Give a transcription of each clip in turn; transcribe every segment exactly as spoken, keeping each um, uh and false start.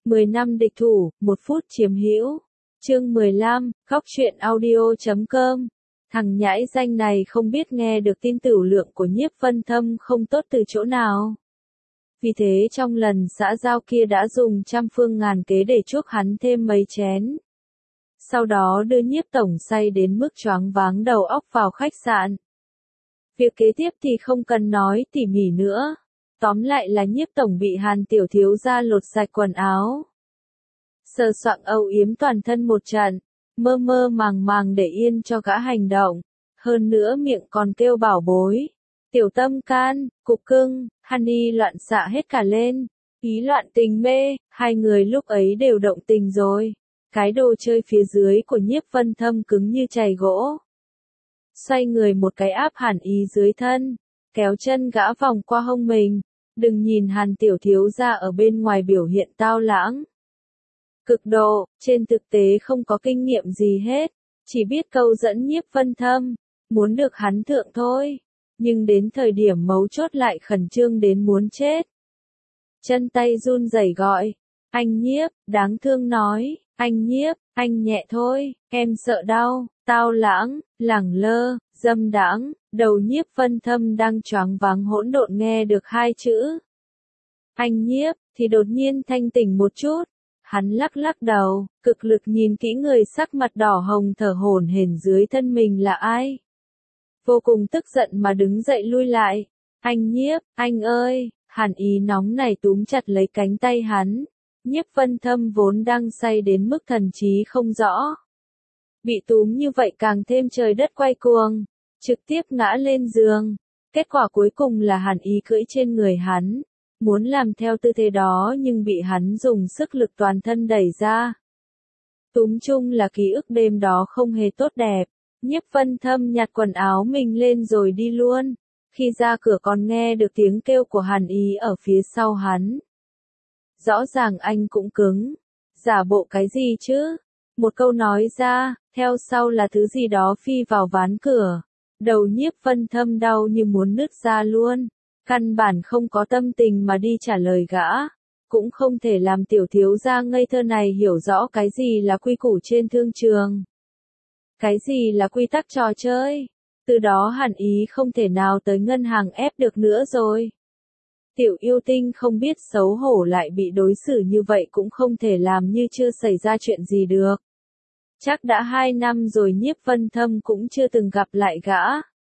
mười năm địch thủ, một phút chiếm hữu. Chương mười lăm, góc truyện audio chấm com. Thằng nhãi danh này không biết nghe được tin tửu lượng của Nhiếp Vân Thâm không tốt từ chỗ nào. Vì thế trong lần xã giao kia đã dùng trăm phương ngàn kế để chuốc hắn thêm mấy chén. Sau đó đưa Nhiếp tổng say đến mức choáng váng đầu óc vào khách sạn. Việc kế tiếp thì không cần nói tỉ mỉ nữa. Tóm lại là Nhiếp tổng bị Hàn tiểu thiếu gia lột sạch quần áo. Sờ soạng âu yếm toàn thân một trận, mơ mơ màng màng để yên cho gã hành động. Hơn nữa miệng còn kêu bảo bối. Tiểu tâm can, cục cưng, honey loạn xạ hết cả lên. Ý loạn tình mê, hai người lúc ấy đều động tình rồi. Cái đồ chơi phía dưới của Nhiếp Vân Thâm cứng như chày gỗ. Xoay người một cái áp Hàn Ý dưới thân, kéo chân gã vòng qua hông mình. Đừng nhìn Hàn tiểu thiếu gia ở bên ngoài biểu hiện tao lãng. Cực độ, trên thực tế không có kinh nghiệm gì hết, chỉ biết câu dẫn Nhiếp Vân Thâm, muốn được hắn thượng thôi. Nhưng đến thời điểm mấu chốt lại khẩn trương đến muốn chết. Chân tay run rẩy gọi, anh Nhiếp, đáng thương nói, anh Nhiếp, anh nhẹ thôi, em sợ đau, tao lãng, lẳng lơ, dâm đãng. Đầu Nhiếp Vân Thâm đang choáng váng hỗn độn nghe được hai chữ anh Nhiếp thì đột nhiên thanh tỉnh một chút. Hắn lắc lắc đầu, cực lực nhìn kỹ người sắc mặt đỏ hồng thở hổn hển dưới thân mình là ai. Vô cùng tức giận mà đứng dậy lui lại. Anh Nhiếp, anh ơi, Hàn Ý nóng này túm chặt lấy cánh tay hắn. Nhiếp Vân Thâm vốn đang say đến mức thần trí không rõ. Bị túm như vậy càng thêm trời đất quay cuồng, trực tiếp ngã lên giường. Kết quả cuối cùng là Hàn Ý cưỡi trên người hắn. Muốn làm theo tư thế đó nhưng bị hắn dùng sức lực toàn thân đẩy ra. Túm chung là ký ức đêm đó không hề tốt đẹp. Nhiếp Vân Thâm nhặt quần áo mình lên rồi đi luôn. Khi ra cửa còn nghe được tiếng kêu của Hàn Ý ở phía sau hắn. Rõ ràng anh cũng cứng. Giả bộ cái gì chứ? Một câu nói ra, theo sau là thứ gì đó phi vào ván cửa. Đầu Nhiếp Vân Thâm đau như muốn nứt ra luôn. Căn bản không có tâm tình mà đi trả lời gã. Cũng không thể làm tiểu thiếu gia ngây thơ này hiểu rõ cái gì là quy củ trên thương trường. Cái gì là quy tắc trò chơi. Từ đó Hàn Ý không thể nào tới ngân hàng ép được nữa rồi. Tiểu yêu tinh không biết xấu hổ lại bị đối xử như vậy cũng không thể làm như chưa xảy ra chuyện gì được. Chắc đã hai năm rồi Nhiếp Vân Thâm cũng chưa từng gặp lại gã.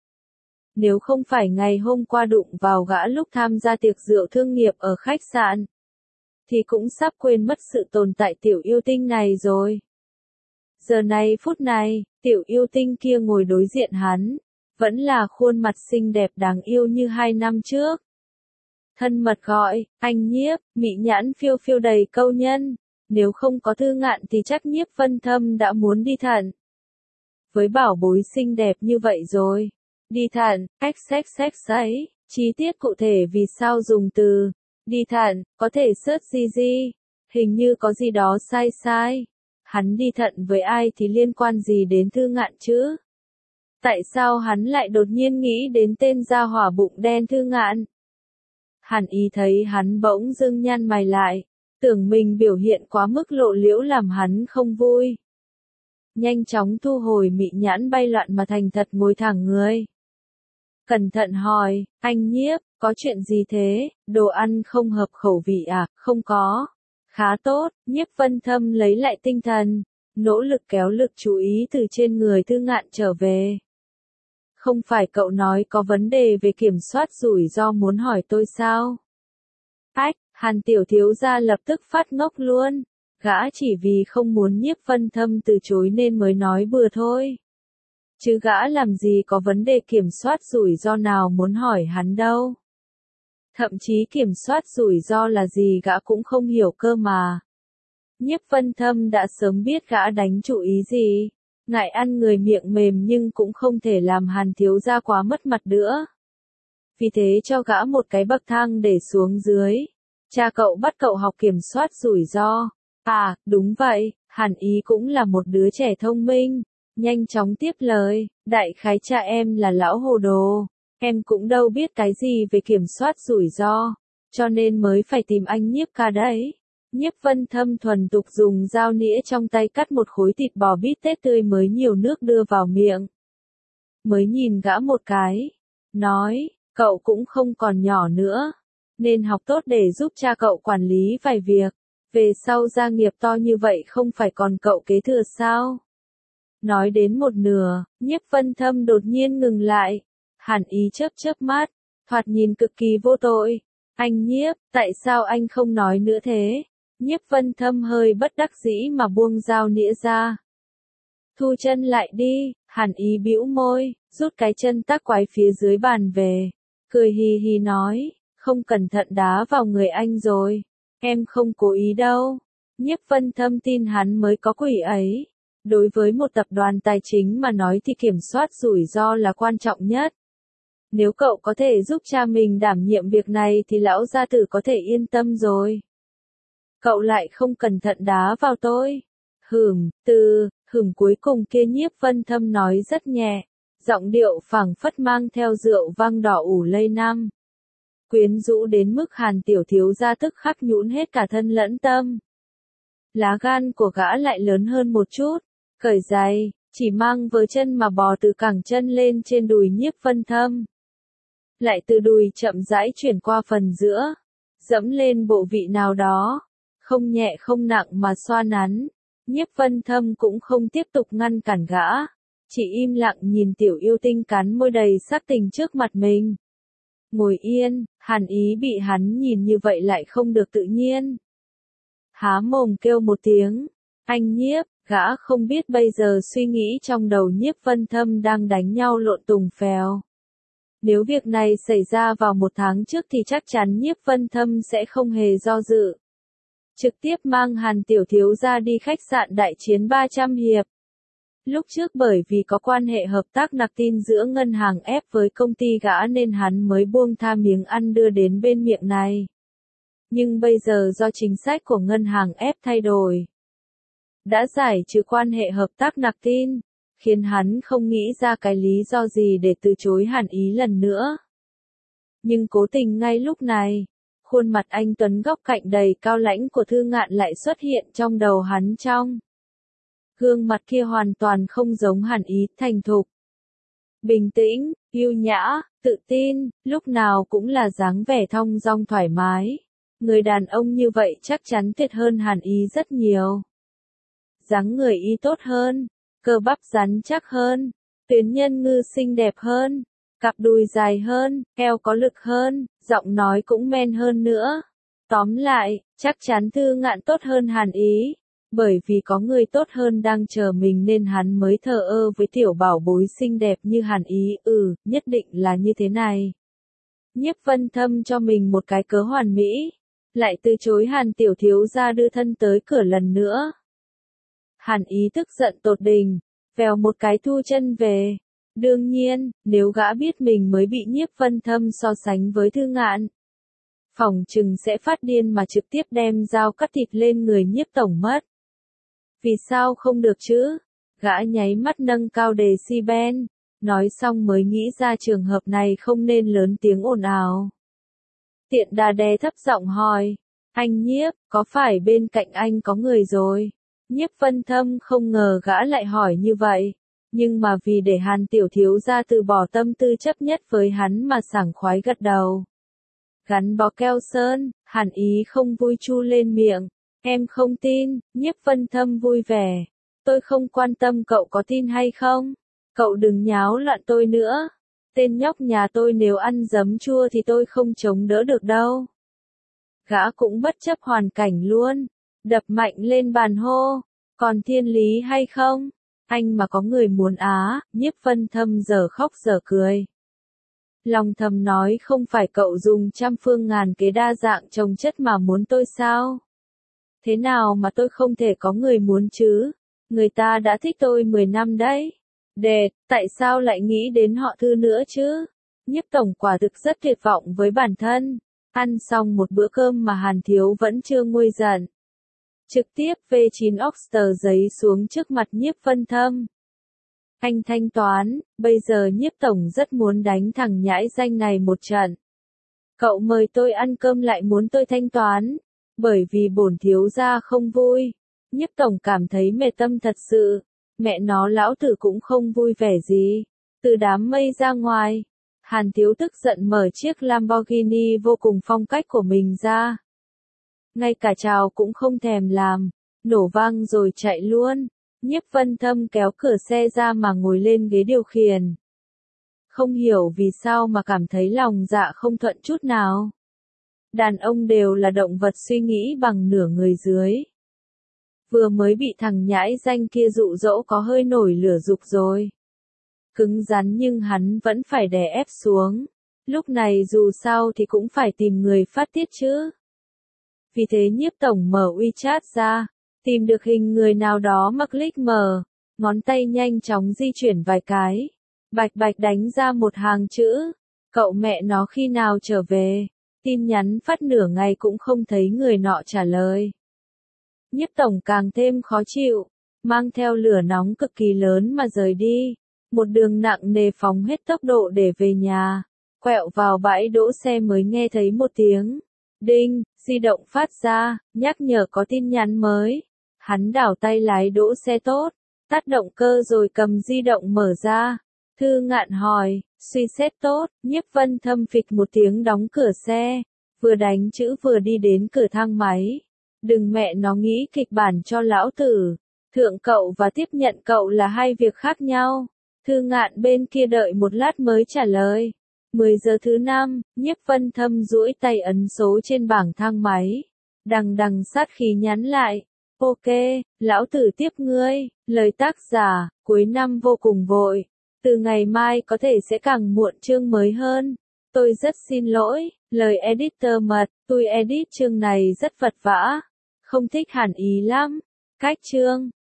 Nếu không phải ngày hôm qua đụng vào gã lúc tham gia tiệc rượu thương nghiệp ở khách sạn, thì cũng sắp quên mất sự tồn tại tiểu yêu tinh này rồi. Giờ này phút này, tiểu yêu tinh kia ngồi đối diện hắn, vẫn là khuôn mặt xinh đẹp đáng yêu như hai năm trước. Thân mật gọi, anh Nhiếp, mị nhãn phiêu phiêu đầy câu nhân, nếu không có Thư Ngạn thì chắc Nhiếp Vân Thâm đã muốn đi thận. Với bảo bối xinh đẹp như vậy rồi. Đi thận, xxx ấy, chi tiết cụ thể vì sao dùng từ đi thận, có thể search gì gì, hình như có gì đó sai sai. Hắn đi thận với ai thì liên quan gì đến Thư Ngạn chứ? Tại sao hắn lại đột nhiên nghĩ đến tên gia hỏa bụng đen Thư Ngạn? Hàn Ý thấy hắn bỗng dưng nhăn mày lại, tưởng mình biểu hiện quá mức lộ liễu làm hắn không vui. Nhanh chóng thu hồi mị nhãn bay loạn mà thành thật ngồi thẳng người. Cẩn thận hỏi, anh Nhiếp, có chuyện gì thế, đồ ăn không hợp khẩu vị à, không có. Khá tốt, Nhiếp Vân Thâm lấy lại tinh thần, nỗ lực kéo lực chú ý từ trên người Thư Ngạn trở về. Không phải cậu nói có vấn đề về kiểm soát rủi ro muốn hỏi tôi sao? Ách, Hàn tiểu thiếu gia lập tức phát ngốc luôn. Gã chỉ vì không muốn Nhiếp Vân Thâm từ chối nên mới nói bừa thôi. Chứ gã làm gì có vấn đề kiểm soát rủi ro nào muốn hỏi hắn đâu. Thậm chí kiểm soát rủi ro là gì gã cũng không hiểu cơ mà. Nhiếp Vân Thâm đã sớm biết gã đánh chủ ý gì. Ngại ăn người miệng mềm nhưng cũng không thể làm Hàn thiếu gia quá mất mặt nữa. Vì thế cho gã một cái bậc thang để xuống dưới. Cha cậu bắt cậu học kiểm soát rủi ro. À, đúng vậy, Hàn Ý cũng là một đứa trẻ thông minh. Nhanh chóng tiếp lời, đại khái cha em là lão hồ đồ. Em cũng đâu biết cái gì về kiểm soát rủi ro. Cho nên mới phải tìm anh Nhiếp ca đấy. Nhiếp Vân Thâm thuần tục dùng dao nĩa trong tay cắt một khối thịt bò bít tết tươi mới nhiều nước đưa vào miệng. Mới nhìn gã một cái, nói, cậu cũng không còn nhỏ nữa, nên học tốt để giúp cha cậu quản lý vài việc, về sau gia nghiệp to như vậy không phải còn cậu kế thừa sao? Nói đến một nửa, Nhiếp Vân Thâm đột nhiên ngừng lại, Hàn Ý chớp chớp mắt, thoạt nhìn cực kỳ vô tội. Anh Nhiếp, tại sao anh không nói nữa thế? Nhiếp Vân Thâm hơi bất đắc dĩ mà buông dao nĩa ra. Thu chân lại đi, Hàn Ý bĩu môi, rút cái chân tác quái phía dưới bàn về, cười hì hì nói, không cẩn thận đá vào người anh rồi, em không cố ý đâu. Nhiếp Vân Thâm tin hắn mới có quỷ ấy. Đối với một tập đoàn tài chính mà nói thì kiểm soát rủi ro là quan trọng nhất. Nếu cậu có thể giúp cha mình đảm nhiệm việc này thì lão gia tử có thể yên tâm rồi. Cậu lại không cẩn thận đá vào tôi. Hửm, từ, hửm cuối cùng kia Nhiếp Vân Thâm nói rất nhẹ, giọng điệu phảng phất mang theo rượu vang đỏ ủ lây năm. Quyến rũ đến mức Hàn tiểu thiếu gia tức khắc nhũn hết cả thân lẫn tâm. Lá gan của gã lại lớn hơn một chút, cởi giày, chỉ mang với chân mà bò từ cẳng chân lên trên đùi Nhiếp Vân Thâm. Lại từ đùi chậm rãi chuyển qua phần giữa, dẫm lên bộ vị nào đó, không nhẹ không nặng mà xoa nắn. Nhiếp Vân Thâm cũng không tiếp tục ngăn cản gã, chỉ im lặng nhìn tiểu yêu tinh cắn môi đầy sắc tình trước mặt mình. Ngồi yên, Hàn Ý bị hắn nhìn như vậy lại không được tự nhiên. Há mồm kêu một tiếng, anh Nhiếp, gã không biết bây giờ suy nghĩ trong đầu Nhiếp Vân Thâm đang đánh nhau lộn tùng phèo. Nếu việc này xảy ra vào một tháng trước thì chắc chắn Nhiếp Vân Thâm sẽ không hề do dự. Trực tiếp mang Hàn tiểu thiếu gia đi khách sạn đại chiến ba trăm hiệp. Lúc trước bởi vì có quan hệ hợp tác nạp tin giữa ngân hàng ép với công ty gã nên hắn mới buông tha miếng ăn đưa đến bên miệng này. Nhưng bây giờ do chính sách của ngân hàng ép thay đổi, đã giải trừ quan hệ hợp tác nạp tin, khiến hắn không nghĩ ra cái lý do gì để từ chối Hàn Ý lần nữa. Nhưng cố tình ngay lúc này, khuôn mặt anh tuấn góc cạnh đầy cao lãnh của Thư Ngạn lại xuất hiện trong đầu hắn trong. Gương mặt kia hoàn toàn không giống Hàn Ý, thành thục, bình tĩnh, yêu nhã, tự tin, lúc nào cũng là dáng vẻ thong dong thoải mái. Người đàn ông như vậy chắc chắn tuyệt hơn Hàn Ý rất nhiều. Dáng người y tốt hơn, cơ bắp rắn chắc hơn, tuyến nhân ngư xinh đẹp hơn, cặp đùi dài hơn, eo có lực hơn, giọng nói cũng men hơn nữa. Tóm lại, chắc chắn Thư Ngạn tốt hơn Hàn Ý, bởi vì có người tốt hơn đang chờ mình nên hắn mới thờ ơ với tiểu bảo bối xinh đẹp như Hàn Ý. Ừ, nhất định là như thế này. Nhiếp Vân Thâm cho mình một cái cớ hoàn mỹ, lại từ chối Hàn tiểu thiếu gia đưa thân tới cửa lần nữa. Hàn Ý tức giận tột đỉnh, vèo một cái thu chân về. Đương nhiên, nếu gã biết mình mới bị Nhiếp Vân Thâm so sánh với Thư Ngạn, phỏng chừng sẽ phát điên mà trực tiếp đem dao cắt thịt lên người Nhiếp tổng mất. Vì sao không được chứ? Gã nháy mắt nâng cao decibel, nói xong mới nghĩ ra trường hợp này không nên lớn tiếng ồn ào. Tiện đà đè thấp giọng hỏi, anh Nhiếp, có phải bên cạnh anh có người rồi? Nhiếp Vân Thâm không ngờ gã lại hỏi như vậy, nhưng mà vì để Hàn tiểu thiếu gia từ bỏ tâm tư chấp nhất với hắn mà sảng khoái gật đầu. Gắn bó keo sơn, Hàn Ý không vui chu lên miệng, em không tin. Nhiếp Vân Thâm vui vẻ, tôi không quan tâm cậu có tin hay không, cậu đừng nháo loạn tôi nữa, tên nhóc nhà tôi nếu ăn giấm chua thì tôi không chống đỡ được đâu. Gã cũng bất chấp hoàn cảnh luôn, đập mạnh lên bàn hô, còn thiên lý hay không? Anh mà có người muốn á. Nhiếp Vân Thâm giờ khóc giờ cười. Lòng thầm nói không phải cậu dùng trăm phương ngàn kế đa dạng trồng chất mà muốn tôi sao? Thế nào mà tôi không thể có người muốn chứ? Người ta đã thích tôi mười năm đấy. Đệt, tại sao lại nghĩ đến họ Thư nữa chứ? Nhiếp tổng quả thực rất tuyệt vọng với bản thân. Ăn xong một bữa cơm mà Hàn thiếu vẫn chưa nguôi giận. Trực tiếp vê chín Oxter giấy xuống trước mặt Nhiếp Vân Thâm. Anh thanh toán, bây giờ Nhiếp tổng rất muốn đánh thằng nhãi danh này một trận. Cậu mời tôi ăn cơm lại muốn tôi thanh toán. Bởi vì bổn thiếu gia không vui. Nhiếp tổng cảm thấy mệt tâm thật sự. Mẹ nó lão tử cũng không vui vẻ gì. Từ đám mây ra ngoài. Hàn Thiếu tức giận mở chiếc Lamborghini vô cùng phong cách của mình ra. Ngay cả chào cũng không thèm làm. Nổ vang rồi chạy luôn. Nhiếp Vân Thâm kéo cửa xe ra mà ngồi lên ghế điều khiển. Không hiểu vì sao mà cảm thấy lòng dạ không thuận chút nào. Đàn ông đều là động vật suy nghĩ bằng nửa người dưới. Vừa mới bị thằng nhãi danh kia dụ dỗ có hơi nổi lửa dục rồi. Cứng rắn nhưng hắn vẫn phải đè ép xuống. Lúc này dù sao thì cũng phải tìm người phát tiết chứ. Vì thế Nhiếp tổng mở WeChat ra, tìm được hình người nào đó mà click mở, ngón tay nhanh chóng di chuyển vài cái. Bạch bạch đánh ra một hàng chữ. Cậu mẹ nó khi nào trở về? Tin nhắn phát nửa ngày cũng không thấy người nọ trả lời. Nhiếp tổng càng thêm khó chịu, mang theo lửa nóng cực kỳ lớn mà rời đi. Một đường nặng nề phóng hết tốc độ để về nhà. Quẹo vào bãi đỗ xe mới nghe thấy một tiếng. Đinh, di động phát ra, nhắc nhở có tin nhắn mới. Hắn đảo tay lái đỗ xe tốt, tắt động cơ rồi cầm di động mở ra. Thư Ngạn hỏi, suy xét tốt, Nhiếp Vân Thâm phịch một tiếng đóng cửa xe, vừa đánh chữ vừa đi đến cửa thang máy. Đừng mẹ nó nghĩ kịch bản cho lão tử, thượng cậu và tiếp nhận cậu là hai việc khác nhau. Thư Ngạn bên kia đợi một lát mới trả lời. mười giờ thứ năm, Nhiếp Vân Thâm duỗi tay ấn số trên bảng thang máy. Đằng đằng sát khí nhắn lại. Ok, lão tử tiếp ngươi, lời tác giả, cuối năm vô cùng vội. Từ ngày mai có thể sẽ càng muộn chương mới hơn. Tôi rất xin lỗi, lời editor mật, tôi edit chương này rất vật vã. Không thích hẳn ý lắm. Cách chương.